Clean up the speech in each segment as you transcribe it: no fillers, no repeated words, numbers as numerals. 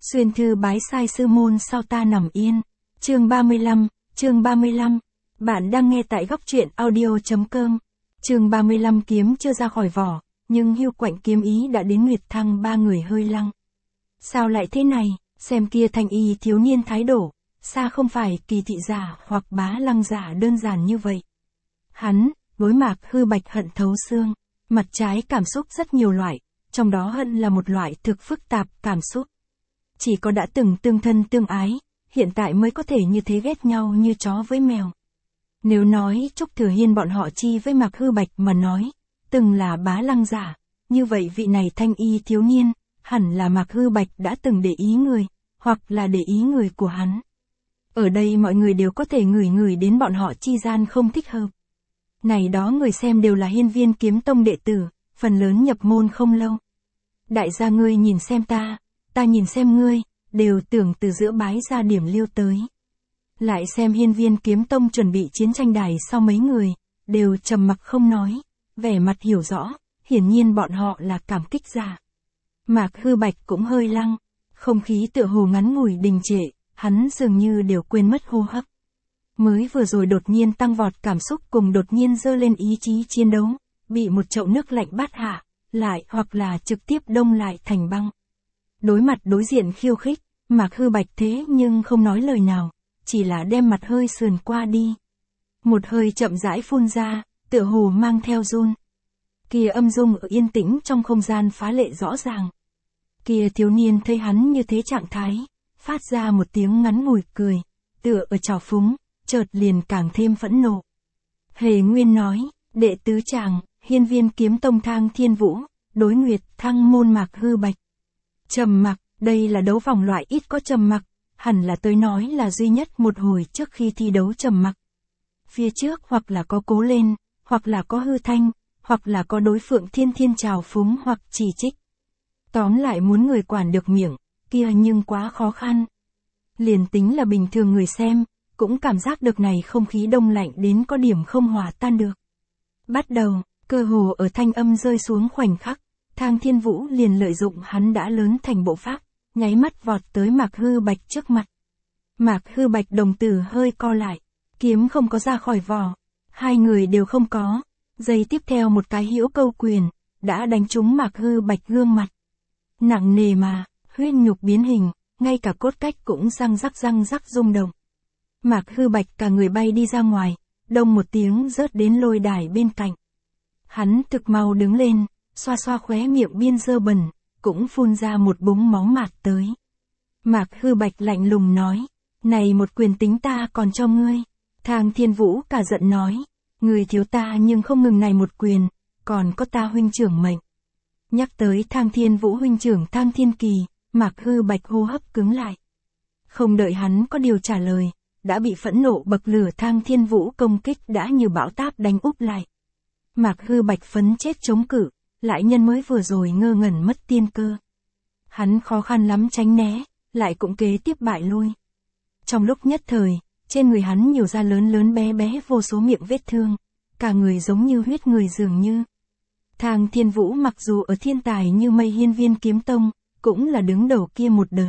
Xuyên thư bái sai sư môn sao ta nằm yên. Chương 35. Bạn đang nghe tại góc truyện audio.com. Chương 35 kiếm chưa ra khỏi vỏ, nhưng Hưu Quạnh kiếm ý đã đến Nguyệt Thăng, ba người hơi lăng. Sao lại thế này, xem kia thanh y thiếu niên thái độ, xa không phải kỳ thị giả hoặc bá lăng giả đơn giản như vậy. Hắn, đối Mạc Hư Bạch hận thấu xương, mặt trái cảm xúc rất nhiều loại, trong đó hận là một loại thực phức tạp cảm xúc. Chỉ có đã từng tương thân tương ái, hiện tại mới có thể như thế ghét nhau như chó với mèo. Nếu nói Trúc Thừa Hiên bọn họ chi với Mạc Hư Bạch mà nói, từng là bá lăng giả, như vậy vị này thanh y thiếu niên, hẳn là Mạc Hư Bạch đã từng để ý người, hoặc là để ý người của hắn. Ở đây mọi người đều có thể ngửi đến bọn họ chi gian không thích hợp. Này đó người xem đều là Hiên Viên Kiếm Tông đệ tử, phần lớn nhập môn không lâu. Đại gia ngươi nhìn xem ta nhìn xem ngươi, đều tưởng từ giữa bái ra điểm liêu tới. Lại xem Hiên Viên Kiếm Tông chuẩn bị chiến tranh đài sau mấy người, đều trầm mặc không nói, vẻ mặt hiểu rõ, hiển nhiên bọn họ là cảm kích giả. Mạc Hư Bạch cũng hơi lăng, không khí tựa hồ ngắn ngủi đình trệ, hắn dường như đều quên mất hô hấp. Mới vừa rồi đột nhiên tăng vọt cảm xúc cùng đột nhiên dơ lên ý chí chiến đấu, bị một chậu nước lạnh bát hạ, lại hoặc là trực tiếp đông lại thành băng. Đối mặt đối diện khiêu khích, Mạc Hư Bạch thế nhưng không nói lời nào, chỉ là đem mặt hơi sườn qua đi. Một hơi chậm rãi phun ra, tựa hồ mang theo run. Kia âm dung ở yên tĩnh trong không gian phá lệ rõ ràng. Kia thiếu niên thấy hắn như thế trạng thái, phát ra một tiếng ngắn ngủi cười, tựa ở trào phúng, chợt liền càng thêm phẫn nộ. Hề Nguyên nói, đệ tứ chàng, Hiên Viên Kiếm Tông Thang Thiên Vũ, đối Nguyệt Thăng môn Mạc Hư Bạch. Trầm mặc, đây là đấu vòng loại ít có trầm mặc, hẳn là tôi nói là duy nhất một hồi trước khi thi đấu trầm mặc. Phía trước hoặc là có cố lên, hoặc là có hư thanh, hoặc là có đối Phượng Thiên trào phúng hoặc chỉ trích. Tóm lại muốn người quản được miệng, kia nhưng quá khó khăn. Liền tính là bình thường người xem, cũng cảm giác được này không khí đông lạnh đến có điểm không hòa tan được. Bắt đầu, cơ hồ ở thanh âm rơi xuống khoảnh khắc, Thang Thiên Vũ liền lợi dụng hắn đã lớn thành bộ pháp, nháy mắt vọt tới Mạc Hư Bạch trước mặt. Mạc Hư Bạch đồng tử hơi co lại, kiếm không có ra khỏi vỏ, hai người đều không có, giây tiếp theo một cái hữu câu quyền, đã đánh trúng Mạc Hư Bạch gương mặt. Nặng nề mà, huyết nhục biến hình, ngay cả cốt cách cũng răng rắc rung động. Mạc Hư Bạch cả người bay đi ra ngoài, đông một tiếng rớt đến lôi đài bên cạnh. Hắn thực mau đứng lên, xoa xoa khóe miệng biên dơ bẩn, cũng phun ra một búng máu mạt tới. Mạc Hư Bạch lạnh lùng nói, này một quyền tính ta còn cho ngươi. Thang Thiên Vũ cả giận nói, người thiếu ta nhưng không ngừng này một quyền, còn có ta huynh trưởng mệnh. Nhắc tới Thang Thiên Vũ huynh trưởng Thang Thiên Kỳ, Mạc Hư Bạch hô hấp cứng lại. Không đợi hắn có điều trả lời, đã bị phẫn nộ bậc lửa Thang Thiên Vũ công kích đã như bão táp đánh úp lại. Mạc Hư Bạch phấn chết chống cự, lại nhân mới vừa rồi ngơ ngẩn mất tiên cơ. Hắn khó khăn lắm tránh né, lại cũng kế tiếp bại lui. Trong lúc nhất thời, trên người hắn nhiều ra lớn bé vô số miệng vết thương, cả người giống như huyết người dường như. Thang Thiên Vũ mặc dù ở thiên tài như mây Hiên Viên Kiếm Tông, cũng là đứng đầu kia một đợt.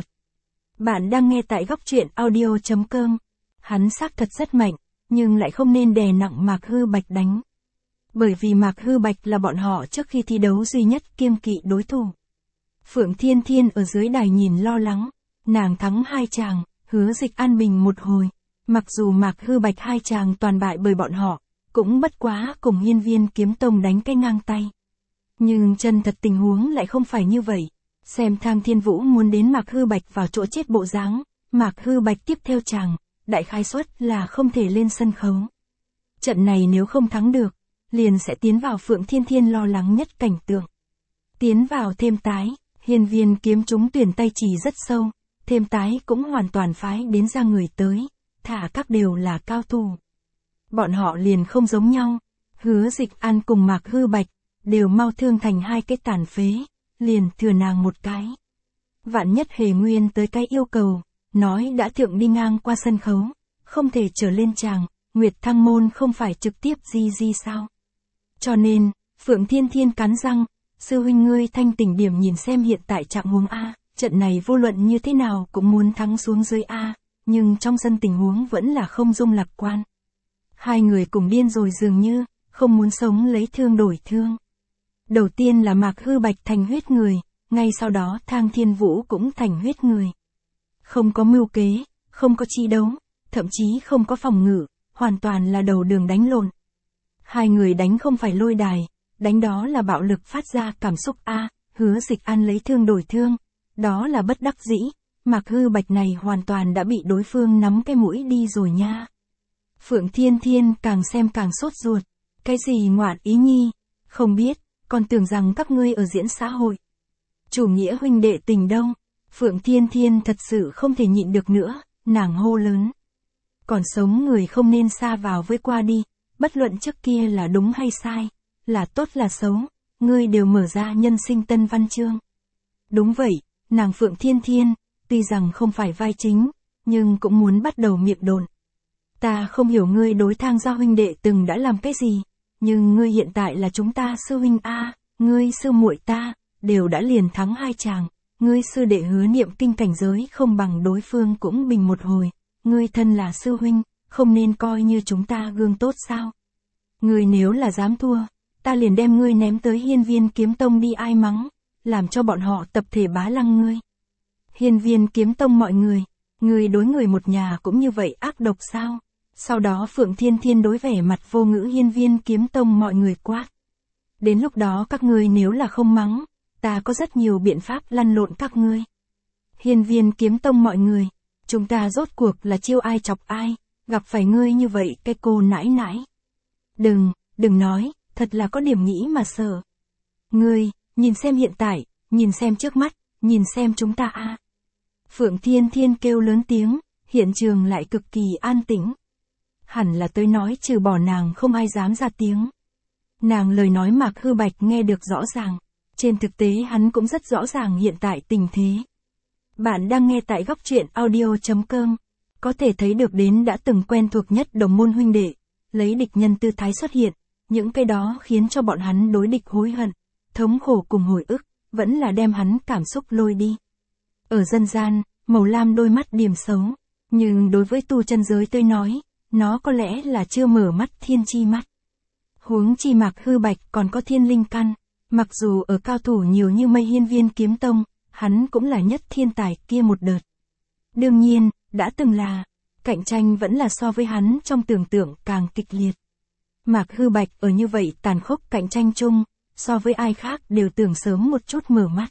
Bạn đang nghe tại góc truyện audio.com. Hắn xác thật rất mạnh, nhưng lại không nên đè nặng Mạc Hư Bạch đánh. Bởi vì Mạc Hư Bạch là bọn họ trước khi thi đấu duy nhất kiêng kỵ đối thủ. Phượng Thiên ở dưới đài nhìn lo lắng, nàng thắng hai chàng, Hứa Dịch an bình một hồi. Mặc dù Mạc Hư Bạch hai chàng toàn bại bởi bọn họ, cũng bất quá cùng Hiên Viên Kiếm Tông đánh cái ngang tay. Nhưng chân thật tình huống lại không phải như vậy. Xem Thang Thiên Vũ muốn đến Mạc Hư Bạch vào chỗ chết bộ dáng, Mạc Hư Bạch tiếp theo chàng, đại khái suất là không thể lên sân khấu. Trận này nếu không thắng được, liền sẽ tiến vào Phượng Thiên lo lắng nhất cảnh tượng. Tiến vào thêm tái, Hiên Viên kiếm chúng tuyển tay chỉ rất sâu, thêm tái cũng hoàn toàn phái đến ra người tới, thả các đều là cao thủ. Bọn họ liền không giống nhau, Hứa Dịch An cùng Mạc Hư Bạch, đều mau thương thành hai cái tàn phế, liền thừa nàng một cái. Vạn nhất Hề Nguyên tới cái yêu cầu, nói đã thượng đi ngang qua sân khấu, không thể trở lên tràng, Nguyệt Thăng môn không phải trực tiếp di sao. Cho nên, Phượng Thiên cắn răng, sư huynh ngươi thanh tỉnh điểm nhìn xem hiện tại trạng huống A, trận này vô luận như thế nào cũng muốn thắng xuống dưới A, nhưng trong sân tình huống vẫn là không dung lạc quan. Hai người cùng điên rồi dường như, không muốn sống lấy thương đổi thương. Đầu tiên là Mạc Hư Bạch thành huyết người, ngay sau đó Thang Thiên Vũ cũng thành huyết người. Không có mưu kế, không có chi đấu, thậm chí không có phòng ngự, hoàn toàn là đầu đường đánh lộn. Hai người đánh không phải lôi đài, đánh đó là bạo lực phát ra cảm xúc A, Hứa Dịch An lấy thương đổi thương, đó là bất đắc dĩ, Mạc Hư Bạch này hoàn toàn đã bị đối phương nắm cái mũi đi rồi nha. Phượng Thiên Thiên càng xem càng sốt ruột, cái gì ngoạn ý nhi, không biết, còn tưởng rằng các ngươi ở diễn xã hội. Chủ nghĩa huynh đệ tình đâu, Phượng Thiên Thiên thật sự không thể nhịn được nữa, nàng hô lớn. Còn sống người không nên xa vào với qua đi, bất luận trước kia là đúng hay sai, là tốt là xấu, ngươi đều mở ra nhân sinh tân văn chương. Đúng vậy, nàng Phượng Thiên Thiên, tuy rằng không phải vai chính, nhưng cũng muốn bắt đầu miệng đồn. Ta không hiểu ngươi đối Thang gia huynh đệ từng đã làm cái gì, nhưng ngươi hiện tại là chúng ta sư huynh A, ngươi sư muội ta, đều đã liền thắng hai chàng, ngươi sư đệ hứa niệm kinh cảnh giới không bằng đối phương cũng bình một hồi, ngươi thân là sư huynh, không nên coi như chúng ta gương tốt sao. Ngươi nếu là dám thua, ta liền đem ngươi ném tới Hiên Viên Kiếm Tông đi ai mắng, làm cho bọn họ tập thể bá lăng ngươi. Hiên Viên Kiếm Tông mọi người đối người một nhà cũng như vậy ác độc sao? Sau đó Phượng Thiên Thiên đối vẻ mặt vô ngữ Hiên Viên Kiếm Tông mọi người quát. Đến lúc đó các ngươi nếu là không mắng, ta có rất nhiều biện pháp lăn lộn các ngươi. Hiên Viên Kiếm Tông mọi người, chúng ta rốt cuộc là chiêu ai chọc ai, gặp phải ngươi như vậy cái cô nãi nãi. Đừng nói, thật là có điểm nghĩ mà sợ. Ngươi, nhìn xem hiện tại, nhìn xem trước mắt, nhìn xem chúng ta a. Phượng Thiên Thiên kêu lớn tiếng, hiện trường lại cực kỳ an tĩnh. Hẳn là tới nói trừ bỏ nàng không ai dám ra tiếng. Nàng lời nói Mạc Hư Bạch nghe được rõ ràng, trên thực tế hắn cũng rất rõ ràng hiện tại tình thế. Bạn đang nghe tại góc truyện audio.com, có thể thấy được đến đã từng quen thuộc nhất đồng môn huynh đệ, lấy địch nhân tư thái xuất hiện, những cái đó khiến cho bọn hắn đối địch hối hận, thống khổ cùng hồi ức, vẫn là đem hắn cảm xúc lôi đi. Ở dân gian, màu lam đôi mắt điềm xấu, nhưng đối với tu chân giới tôi nói, nó có lẽ là chưa mở mắt thiên chi mắt. Huống chi Mạc Hư Bạch còn có thiên linh căn, mặc dù ở cao thủ nhiều như mây Hiên Viên Kiếm Tông, hắn cũng là nhất thiên tài kia một đợt. Đương nhiên, đã từng là, cạnh tranh vẫn là so với hắn trong tưởng tượng càng kịch liệt. Mạc Hư Bạch ở như vậy tàn khốc cạnh tranh chung, so với ai khác đều tưởng sớm một chút mở mắt.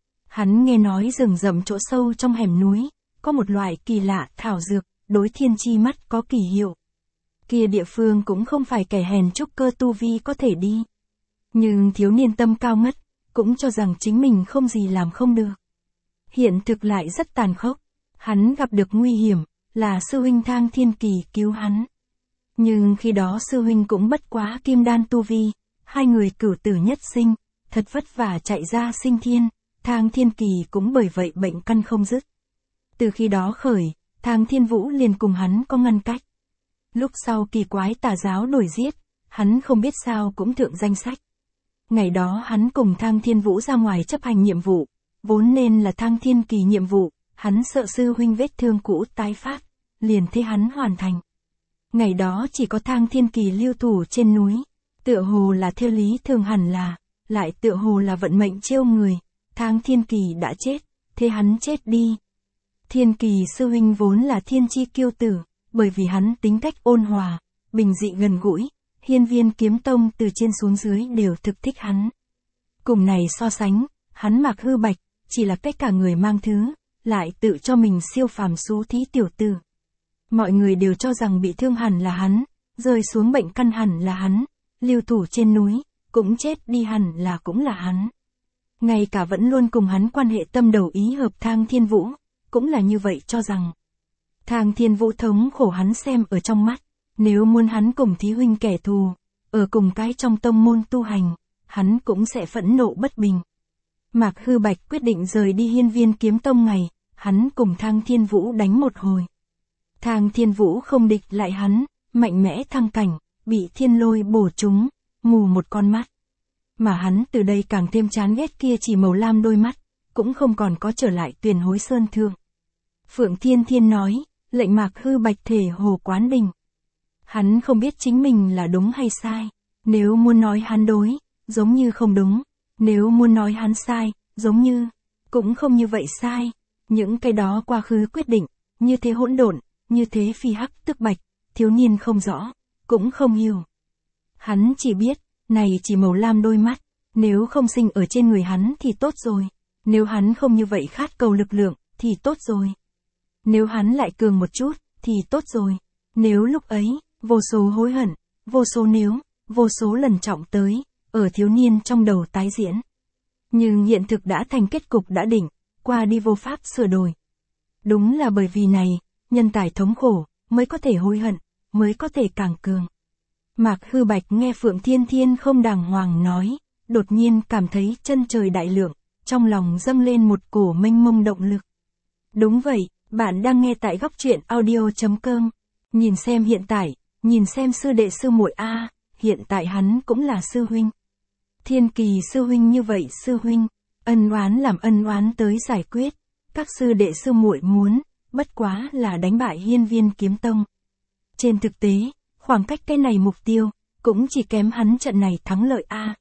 Hắn nghe nói rừng rậm chỗ sâu trong hẻm núi, có một loại kỳ lạ thảo dược, đối thiên chi mắt có kỳ hiệu. Kia địa phương cũng không phải kẻ hèn trúc cơ tu vi có thể đi. Nhưng thiếu niên tâm cao ngất, cũng cho rằng chính mình không gì làm không được. Hiện thực lại rất tàn khốc, hắn gặp được nguy hiểm, là sư huynh Thang Thiên Kỳ cứu hắn. Nhưng khi đó sư huynh cũng bất quá kim đan tu vi, hai người cửu tử nhất sinh, thật vất vả chạy ra sinh thiên, Thang Thiên Kỳ cũng bởi vậy bệnh căn không dứt. Từ khi đó khởi, Thang Thiên Vũ liền cùng hắn có ngăn cách. Lúc sau kỳ quái tà giáo đuổi giết, hắn không biết sao cũng thượng danh sách. Ngày đó hắn cùng Thang Thiên Vũ ra ngoài chấp hành nhiệm vụ, vốn nên là Thang Thiên Kỳ nhiệm vụ, hắn sợ sư huynh vết thương cũ tái phát, liền thế hắn hoàn thành. Ngày đó chỉ có Thang Thiên Kỳ lưu thủ trên núi, tựa hồ là theo lý thường hẳn là, lại tựa hồ là vận mệnh trêu người, Thang Thiên Kỳ đã chết, thế hắn chết đi. Thiên Kỳ sư huynh vốn là thiên chi kiêu tử, bởi vì hắn tính cách ôn hòa, bình dị gần gũi, Hiên Viên Kiếm Tông từ trên xuống dưới đều thực thích hắn. Cùng này so sánh, hắn Mạc Hư Bạch, chỉ là cách cả người mang thứ, lại tự cho mình siêu phàm xú thí tiểu tử. Mọi người đều cho rằng bị thương hẳn là hắn, rơi xuống bệnh căn hẳn là hắn, lưu thủ trên núi, cũng chết đi hẳn là cũng là hắn. Ngay cả vẫn luôn cùng hắn quan hệ tâm đầu ý hợp Thang Thiên Vũ, cũng là như vậy cho rằng. Thang Thiên Vũ thống khổ hắn xem ở trong mắt, nếu muốn hắn cùng thí huynh kẻ thù, ở cùng cái trong tông môn tu hành, hắn cũng sẽ phẫn nộ bất bình. Mạc Hư Bạch quyết định rời đi Hiên Viên Kiếm Tông ngày, hắn cùng Thang Thiên Vũ đánh một hồi. Thang Thiên Vũ không địch lại hắn, mạnh mẽ thăng cảnh, bị thiên lôi bổ trúng, mù một con mắt. Mà hắn từ đây càng thêm chán ghét kia chỉ màu lam đôi mắt, cũng không còn có trở lại Tuyền Hối Sơn Thượng. Phượng Thiên Thiên nói, lệnh Mạc Hư Bạch thể hồ quán đỉnh. Hắn không biết chính mình là đúng hay sai. Nếu muốn nói hắn đối, giống như không đúng. Nếu muốn nói hắn sai, giống như, cũng không như vậy sai. Những cái đó quá khứ quyết định, như thế hỗn độn, như thế phi hắc tức bạch, thiếu niên không rõ, cũng không hiểu. Hắn chỉ biết, này chỉ màu lam đôi mắt, nếu không sinh ở trên người hắn thì tốt rồi. Nếu hắn không như vậy khát cầu lực lượng, thì tốt rồi. Nếu hắn lại cường một chút, thì tốt rồi. Nếu lúc ấy, vô số hối hận, vô số nếu, vô số lần trọng tới, ở thiếu niên trong đầu tái diễn. Nhưng hiện thực đã thành kết cục đã định, qua đi vô pháp sửa đổi. Đúng là bởi vì này, nhân tài thống khổ, mới có thể hối hận, mới có thể càng cường. Mạc Hư Bạch nghe Phượng Thiên Thiên không đàng hoàng nói, đột nhiên cảm thấy chân trời đại lượng, trong lòng dâng lên một cổ mênh mông động lực. Đúng vậy, bạn đang nghe tại góc truyện audio.com. Nhìn xem hiện tại, nhìn xem sư đệ sư muội a, hiện tại hắn cũng là sư huynh. Thiên Kỳ sư huynh như vậy sư huynh, ân oán làm ân oán tới giải quyết, các sư đệ sư muội muốn, bất quá là đánh bại Hiên Viên Kiếm Tông. Trên thực tế, khoảng cách cái này mục tiêu, cũng chỉ kém hắn trận này thắng lợi a.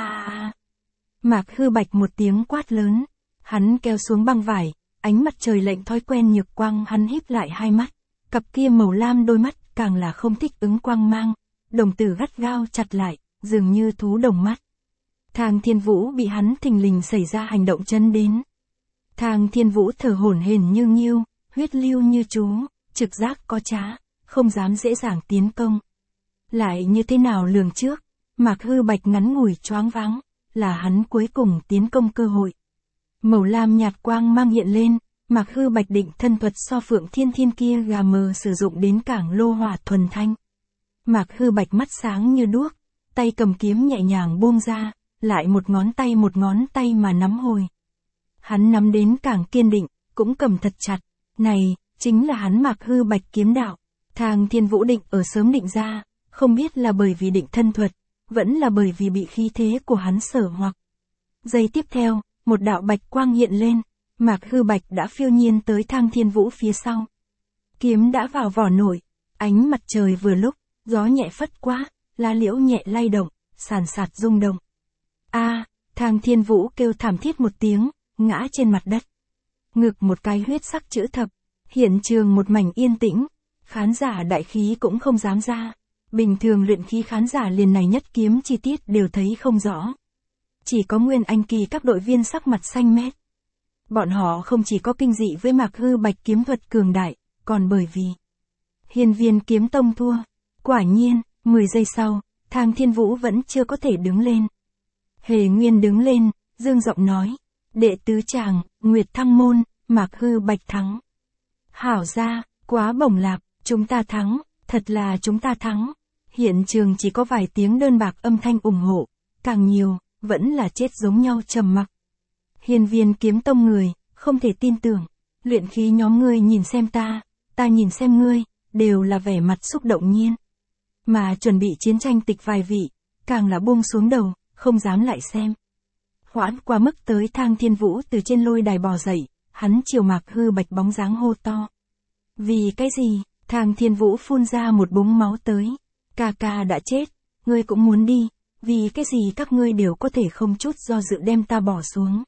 Mạc Hư Bạch một tiếng quát lớn, hắn kéo xuống băng vải, ánh mặt trời lệnh thói quen nhược quang hắn híp lại hai mắt, cặp kia màu lam đôi mắt càng là không thích ứng quang mang, đồng tử gắt gao chặt lại, dường như thú đồng mắt. Thang Thiên Vũ bị hắn thình lình xảy ra hành động chấn đến. Thang Thiên Vũ thở hổn hển như nghiêu, huyết lưu như chú, trực giác có trá, không dám dễ dàng tiến công. Lại như thế nào lường trước, Mạc Hư Bạch ngắn ngủi choáng váng, là hắn cuối cùng tiến công cơ hội. Màu lam nhạt quang mang hiện lên, Mạc Hư Bạch định thân thuật so Phượng Thiên Thiên kia gà mờ sử dụng đến cảng lô hỏa thuần thanh. Mạc Hư Bạch mắt sáng như đuốc, tay cầm kiếm nhẹ nhàng buông ra, lại một ngón tay mà nắm hồi. Hắn nắm đến càng kiên định, cũng cầm thật chặt, này, chính là hắn Mạc Hư Bạch kiếm đạo. Thang Thiên Vũ định ở sớm định ra, không biết là bởi vì định thân thuật, vẫn là bởi vì bị khí thế của hắn sở hoặc. Giây tiếp theo, một đạo bạch quang hiện lên, Mạc Hư Bạch đã phiêu nhiên tới Thang Thiên Vũ phía sau. Kiếm đã vào vỏ nổi, ánh mặt trời vừa lúc, gió nhẹ phất qua, lá liễu nhẹ lay động, sàn sạt rung động. Thang Thiên Vũ kêu thảm thiết một tiếng, ngã trên mặt đất. Ngực một cái huyết sắc chữ thập, hiện trường một mảnh yên tĩnh, khán giả đại khí cũng không dám ra. Bình thường luyện khí khán giả liền này nhất kiếm chi tiết đều thấy không rõ. Chỉ có Nguyên Anh kỳ các đội viên sắc mặt xanh mét. Bọn họ không chỉ có kinh dị với Mạc Hư Bạch kiếm thuật cường đại, còn bởi vì Hiên Viên Kiếm Tông thua. Quả nhiên, 10 giây sau, Thang Thiên Vũ vẫn chưa có thể đứng lên. Hề Nguyên đứng lên, dương giọng nói, đệ tứ chàng, Nguyệt Thăng Môn, Mạc Hư Bạch thắng. Hảo ra, quá bổng lạp, chúng ta thắng, thật là chúng ta thắng. Hiện trường chỉ có vài tiếng đơn bạc âm thanh ủng hộ, càng nhiều, vẫn là chết giống nhau trầm mặc. Hiên Viên Kiếm Tông người, không thể tin tưởng, luyện khí nhóm ngươi nhìn xem ta nhìn xem ngươi, đều là vẻ mặt xúc động nhiên. Mà chuẩn bị chiến tranh tịch vài vị, càng là buông xuống đầu, không dám lại xem. Hoãn qua mức tới Thang Thiên Vũ từ trên lôi đài bò dậy, hắn chiều Mạc Hư Bạch bóng dáng hô to. Vì cái gì? Thang Thiên Vũ phun ra một búng máu tới. Ca ca đã chết, ngươi cũng muốn đi, vì cái gì các ngươi đều có thể không chút do dự đem ta bỏ xuống.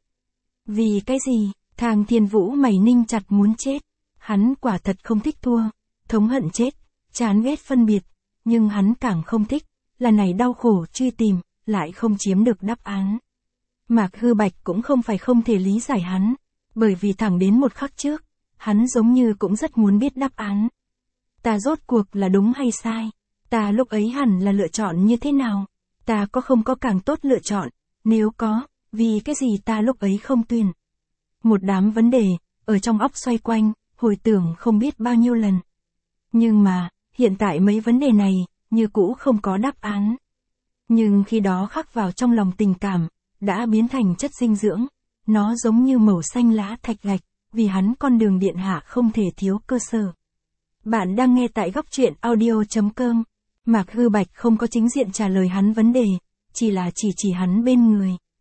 Vì cái gì? Thang Thiên Vũ mày ninh chặt muốn chết. Hắn quả thật không thích thua, thống hận chết, chán ghét phân biệt, nhưng hắn càng không thích, là này đau khổ truy tìm, lại không chiếm được đáp án. Mạc Hư Bạch cũng không phải không thể lý giải hắn, bởi vì thẳng đến một khắc trước, hắn giống như cũng rất muốn biết đáp án. Ta rốt cuộc là đúng hay sai? Ta lúc ấy hẳn là lựa chọn như thế nào? Ta có không có càng tốt lựa chọn? Nếu có, vì cái gì ta lúc ấy không tuyển? Một đám vấn đề, ở trong óc xoay quanh, hồi tưởng không biết bao nhiêu lần. Nhưng mà, hiện tại mấy vấn đề này, như cũ không có đáp án. Nhưng khi đó khắc vào trong lòng tình cảm, đã biến thành chất dinh dưỡng. Nó giống như màu xanh lá thạch gạch, vì hắn con đường điện hạ không thể thiếu cơ sở. Bạn đang nghe tại góc truyện audio.com. Mạc Hư Bạch không có chính diện trả lời hắn vấn đề, chỉ là chỉ hắn bên người.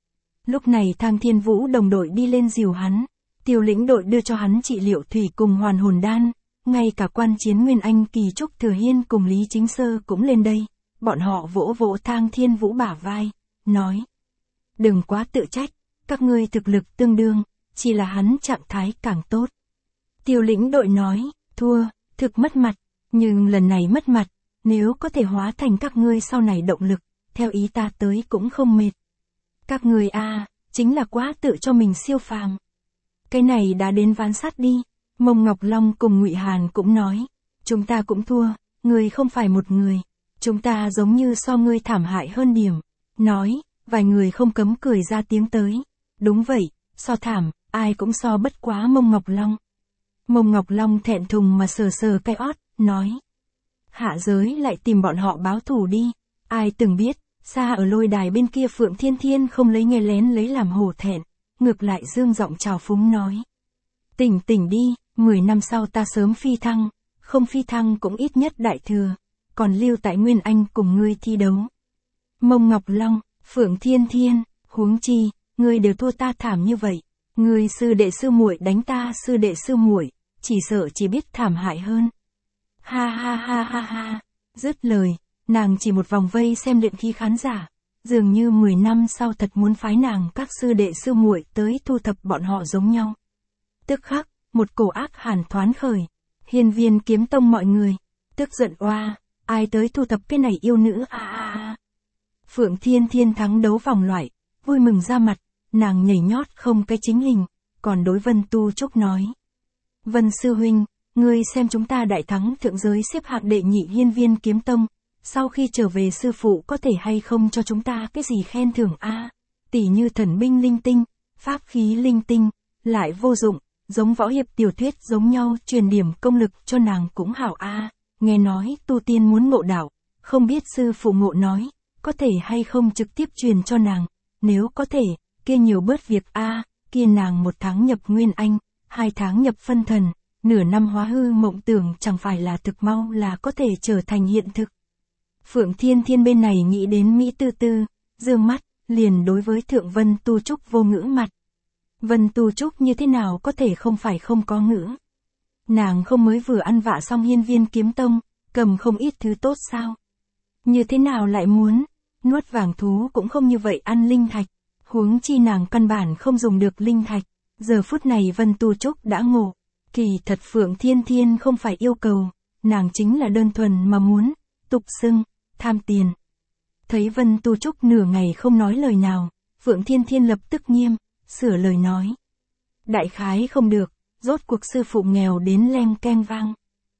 Lúc này Thang Thiên Vũ đồng đội đi lên dìu hắn. Tiêu lĩnh đội đưa cho hắn trị liệu thủy cùng hoàn hồn đan. Ngay cả quan chiến Nguyên Anh Kỳ Trúc Thừa Hiên cùng Lý Chính Sơ cũng lên đây. Bọn họ vỗ vỗ Thang Thiên Vũ bả vai, nói. Đừng quá tự trách, các ngươi thực lực tương đương, chỉ là hắn trạng thái càng tốt. Tiêu lĩnh đội nói, thua, thực mất mặt, nhưng lần này mất mặt, nếu có thể hóa thành các ngươi sau này động lực, theo ý ta tới cũng không mệt. Các ngươi chính là quá tự cho mình siêu phàm. Cái này đã đến ván sắt đi. Mông Ngọc Long cùng Ngụy Hàn cũng nói, chúng ta cũng thua, ngươi không phải một người, chúng ta giống như so ngươi thảm hại hơn điểm. Nói, vài người không cấm cười ra tiếng tới. Đúng vậy, so thảm, ai cũng so bất quá Mông Ngọc Long. Mông Ngọc Long thẹn thùng mà sờ sờ cái ót, nói. Hạ giới lại tìm bọn họ báo thù đi, ai từng biết, xa ở lôi đài bên kia Phượng Thiên Thiên không lấy nghe lén lấy làm hổ thẹn, ngược lại dương giọng trào phúng nói. Tỉnh tỉnh đi, 10 năm sau ta sớm phi thăng, không phi thăng cũng ít nhất đại thừa, còn lưu tại Nguyên Anh cùng ngươi thi đấu. Mông Ngọc Long, Phượng Thiên Thiên, huống chi, ngươi đều thua ta thảm như vậy, ngươi sư đệ sư muội đánh ta sư đệ sư muội, chỉ sợ chỉ biết thảm hại hơn. Ha ha ha ha ha, dứt lời, nàng chỉ một vòng vây xem luyện khí khán giả, dường như 10 năm sau thật muốn phái nàng các sư đệ sư muội tới thu thập bọn họ giống nhau. Tức khắc, một cổ ác hàn thoán khởi, Hiên Viên Kiếm Tông mọi người, tức giận oa, ai tới thu thập cái này yêu nữ Phượng Thiên Thiên thắng đấu vòng loại, vui mừng ra mặt, nàng nhảy nhót không cái chính hình, còn đối Vân Tu Trúc nói. Vân Sư Huynh, ngươi xem chúng ta đại thắng thượng giới xếp hạng đệ nhị Hiên Viên Kiếm Tông, sau khi trở về sư phụ có thể hay không cho chúng ta cái gì khen thưởng tỷ như thần binh linh tinh, pháp khí linh tinh, lại vô dụng, giống võ hiệp tiểu thuyết giống nhau truyền điểm công lực cho nàng cũng hảo nghe nói tu tiên muốn ngộ đạo, không biết sư phụ ngộ nói, có thể hay không trực tiếp truyền cho nàng, nếu có thể, kia nhiều bớt việc kia nàng 1 tháng nhập Nguyên Anh, 2 tháng nhập phân thần, nửa năm hóa hư mộng tưởng chẳng phải là thực mau là có thể trở thành hiện thực. Phượng Thiên Thiên bên này nghĩ đến Mỹ Tư Tư, dương mắt, liền đối với Thượng Vân Tu Trúc vô ngữ mặt. Vân Tu Trúc như thế nào có thể không phải không có ngữ. Nàng không mới vừa ăn vạ xong Hiên Viên Kiếm Tông, cầm không ít thứ tốt sao. Như thế nào lại muốn, nuốt vàng thú cũng không như vậy ăn linh thạch, huống chi nàng căn bản không dùng được linh thạch. Giờ phút này Vân Tu Trúc đã ngộ, kỳ thật Phượng Thiên Thiên không phải yêu cầu, nàng chính là đơn thuần mà muốn, tục xưng, tham tiền. Thấy Vân Tu Trúc nửa ngày không nói lời nào, Phượng Thiên Thiên lập tức nghiêm, sửa lời nói. Đại khái không được, rốt cuộc sư phụ nghèo đến leng keng vang.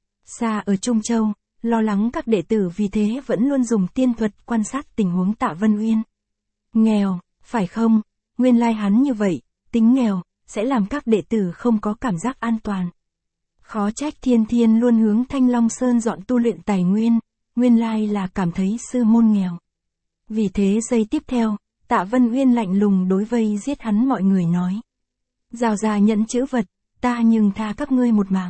Xa ở Trung Châu, lo lắng các đệ tử vì thế vẫn luôn dùng tiên thuật quan sát tình huống Tạ Vân Uyên. Nghèo, phải không? Nguyên lai hắn như vậy, tính nghèo, sẽ làm các đệ tử không có cảm giác an toàn. Khó trách Thiên Thiên luôn hướng Thanh Long Sơn dọn tu luyện tài nguyên, nguyên lai là cảm thấy sư môn nghèo. Vì thế giây tiếp theo, Tạ Vân Uyên lạnh lùng đối vây giết hắn mọi người nói. Rào ra nhận chữ vật, ta nhưng tha các ngươi một mạng.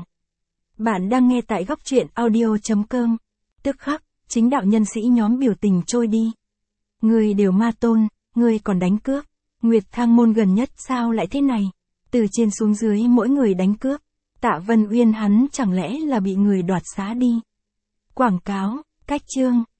Bạn đang nghe tại góc truyện audio.com. Tức khắc, chính đạo nhân sĩ nhóm biểu tình trôi đi. Người đều ma tôn, người còn đánh cướp. Nguyệt Thang môn gần nhất sao lại thế này? Từ trên xuống dưới mỗi người đánh cướp. Tạ Vân Uyên hắn chẳng lẽ là bị người đoạt xá đi? Quảng cáo, cách chương.